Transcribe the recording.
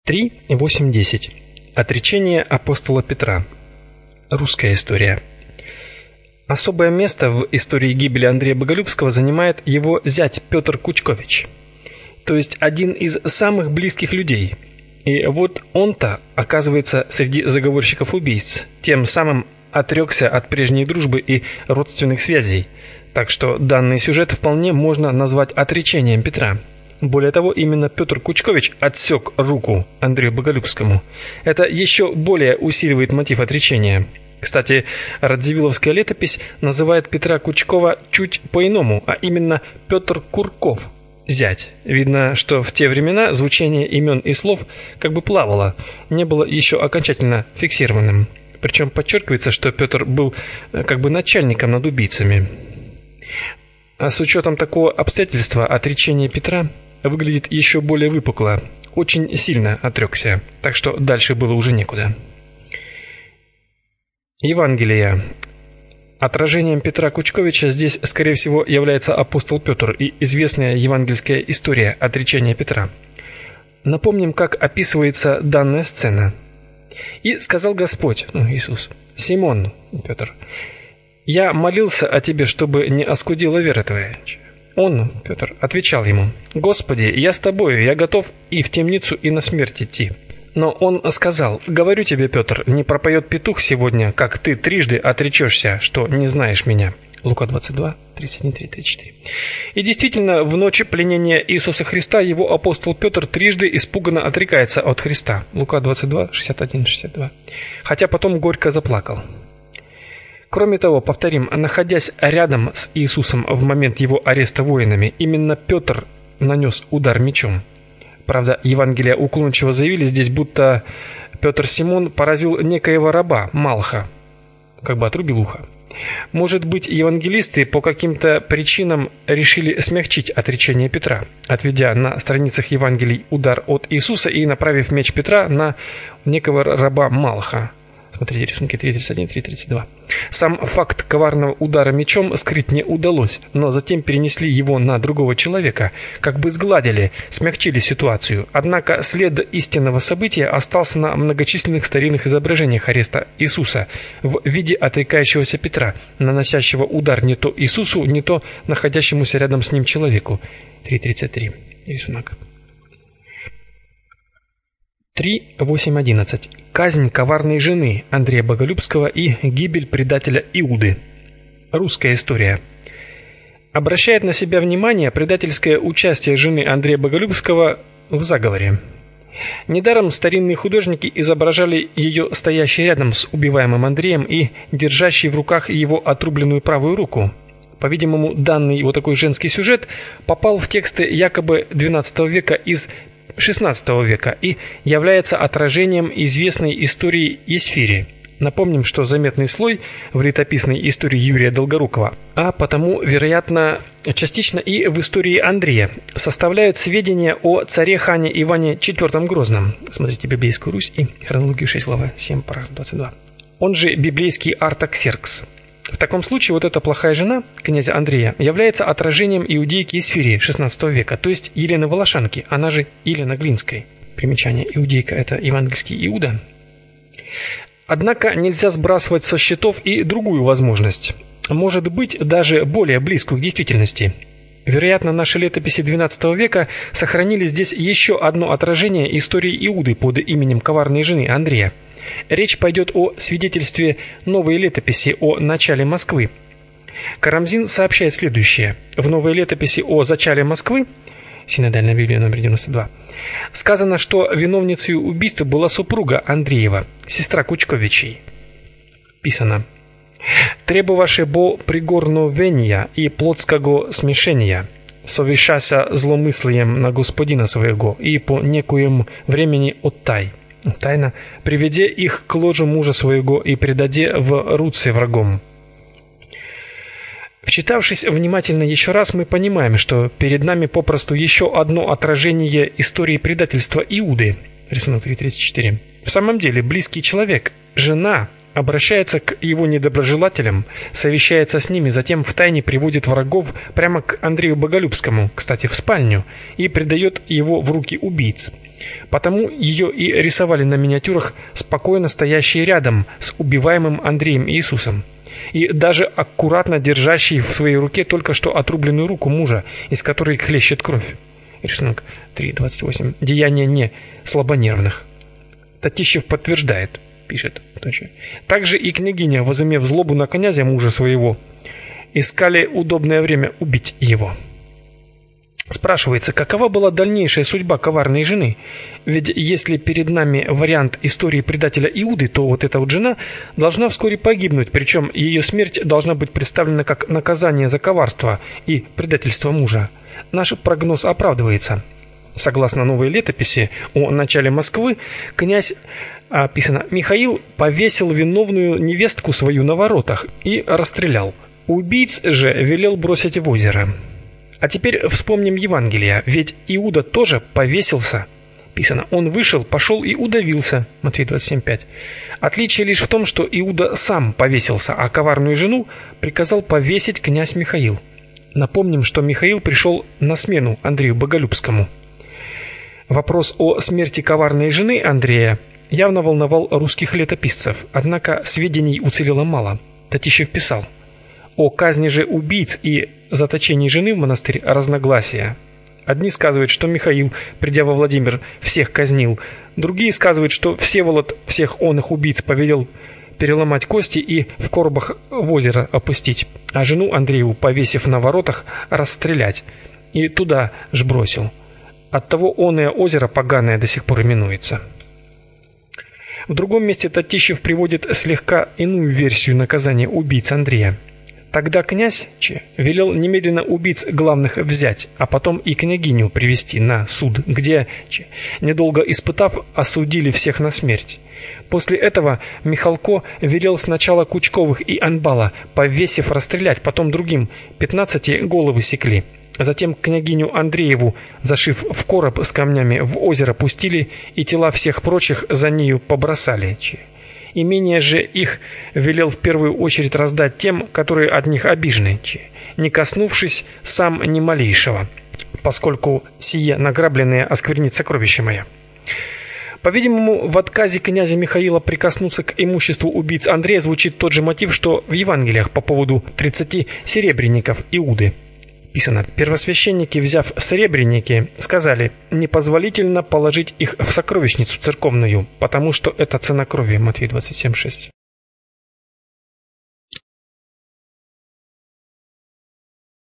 3:8-10. Отречение апостола Петра. Русская история. Особое место в истории гибели Андрея Боголюбского занимает его зять Петр Кучкович, то есть один из самых близких людей. И вот он-то оказывается среди заговорщиков-убийц, тем самым отрекся от прежней дружбы и родственных связей. Так что данный сюжет вполне можно назвать отречением Петра. Более того, именно Петр Кучкович отсек руку Андрею Боголюбскому. Это еще более усиливает мотив отречения. Кстати, радзивилловская летопись называет Петра Кучкова чуть по-иному, а именно Петр Курков, зять. Видно, что в те времена звучание имен и слов как бы плавало, не было еще окончательно фиксированным. Причем подчеркивается, что Петр был как бы начальником над убийцами. А с учетом такого обстоятельства отречение Петра выглядит еще более выпукло, очень сильно отрекся, так что дальше было уже некуда. Евангелие. Отражением Петра Кучковича здесь, скорее всего, является апостол Петр и известная евангельская история отречения Петра. Напомним, как описывается данная сцена. «И сказал Господь, Иисус, Симон, Петр, я молился о тебе, чтобы не оскудела вера твоя». Он, Петр, отвечал ему: «Господи, я с тобою, я готов и в темницу, и на смерть идти». Но он сказал: «Говорю тебе, Петр, не пропоет петух сегодня, как ты трижды отречешься, что не знаешь меня». Лука 22, 31-34. И действительно, в ночь пленения Иисуса Христа его апостол Петр трижды испуганно отрекается от Христа. Лука 22, 61-62. Хотя потом горько заплакал. Кроме того, повторим, находясь рядом с Иисусом в момент его ареста воинами, именно Петр нанес удар мечом. Правда, Евангелия уклончиво заявили здесь, будто Петр Симон поразил некоего раба Малха, как бы отрубил ухо. Может быть, евангелисты по каким-то причинам решили смягчить отречение Петра, отведя на страницах Евангелий удар от Иисуса и направив меч Петра на некого раба Малха. Смотрите рисунки 3.31, 3.32. Сам факт коварного удара мечом скрыть не удалось, но затем перенесли его на другого человека, как бы сгладили, смягчили ситуацию. Однако след истинного события остался на многочисленных старинных изображениях ареста Иисуса в виде отрекающегося Петра, наносящего удар не то Иисусу, не то находящемуся рядом с ним человеку. 3.33. Рисунок. 3:8-11. Казнь коварной жены Андрея Боголюбского и гибель предателя Иуды. Русская история. Обращает на себя внимание предательское участие жены Андрея Боголюбского в заговоре. Недаром старинные художники изображали ее стоящей рядом с убиваемым Андреем и держащей в руках его отрубленную правую руку. По-видимому, данный вот такой женский сюжет попал в тексты якобы XII века из XVI века и является отражением известной истории Есфири. Напомним, что заметный слой в летописной истории Юрия Долгорукова, а потому, вероятно, частично и в истории Андрея, составляют сведения о царе-хане Иване IV Грозном. Смотрите Библейскую Русь и хронологию 6 глава 7 параграф 22. Он же библейский Артаксеркс. В таком случае вот эта плохая жена князя Андрея является отражением иудейки Есфирии XVI века, то есть Елены Волошанки, она же Елена Глинской. Примечание: иудейка — это евангельский Иуда. Однако нельзя сбрасывать со счетов и другую возможность, может быть, даже более близкую к действительности. Вероятно, наши летописи XII века сохранили здесь еще одно отражение истории Иуды под именем коварной жены Андрея. Речь пойдет о свидетельстве новой летописи о начале Москвы. Карамзин сообщает следующее. В новой летописи о зачале Москвы, Синодальная Библия номер 92, сказано, что виновницей убийства была супруга Андреева, сестра Кучковичей. Писано: «Требоваше бо пригорновения и плотского смешения, совещася зломыслием на господина своего и по некоем времени оттай. Тайно приведе их к ложу мужа своего и предаде в руцы врагом». Вчитавшись внимательно еще раз, мы понимаем, что перед нами попросту еще одно отражение истории предательства Иуды. Рисунок 3.34. В самом деле, близкий человек, жена обращается к его недоброжелателям, совещается с ними, затем втайне приводит врагов прямо к Андрею Боголюбскому, кстати, в спальню, и предает его в руки убийц. Потому ее и рисовали на миниатюрах спокойно стоящие рядом с убиваемым Андреем Иисусом, и даже аккуратно держащий в своей руке только что отрубленную руку мужа, из которой хлещет кровь. Рисунок 3.28. Деяния не слабонервных. Татищев подтверждает, пишет. Также и княгиня, возымев злобу на князя мужа своего, искали удобное время убить его. Спрашивается, какова была дальнейшая судьба коварной жены? Ведь если перед нами вариант истории предателя Иуды, то вот эта вот жена должна вскоре погибнуть, причем ее смерть должна быть представлена как наказание за коварство и предательство мужа. Наш прогноз оправдывается. Согласно новой летописи о начале Москвы, князь, описано, Михаил повесил виновную невестку свою на воротах и расстрелял. Убийц же велел бросить в озеро. А теперь вспомним Евангелие, ведь Иуда тоже повесился. Писано, он вышел, пошел и удавился. Матфея 27:5. Отличие лишь в том, что Иуда сам повесился, а коварную жену приказал повесить князь Михаил. Напомним, что Михаил пришел на смену Андрею Боголюбскому. Вопрос о смерти коварной жены Андрея явно волновал русских летописцев, однако сведений уцелело мало. Татищев писал: о казни же убийц и заточении жены в монастырь разногласия. Одни сказывают, что Михаил, придя во Владимир, всех казнил, другие сказывают, что Всеволод всех оных убийц повелел переломать кости и в коробах в озеро опустить, а жену Андрееву, повесив на воротах, расстрелять, и туда ж бросил. Оттого оное озеро поганое до сих пор именуется. В другом месте Татищев приводит слегка иную версию наказания убийц Андрея. Тогда князь велел немедленно убийц главных взять, а потом и княгиню привести на суд, где, недолго испытав, осудили всех на смерть. После этого Михалко велел сначала Кучковых и Анбала, повесив, расстрелять, потом другим 15 головы секли. Затем княгиню Андрееву, зашив в короб с камнями, в озеро пустили, и тела всех прочих за нею побросали. Имение же их велел в первую очередь раздать тем, которые от них обижены, не коснувшись сам ни малейшего, поскольку сие награбленное осквернит сокровище мое. По-видимому, в отказе князя Михаила прикоснуться к имуществу убийц Андрея звучит тот же мотив, что в Евангелиях по поводу 30 серебряников Иуды. Писано: первосвященники, взяв серебряники, сказали: непозволительно положить их в сокровищницу церковную, потому что это цена крови. Матфея 27:6.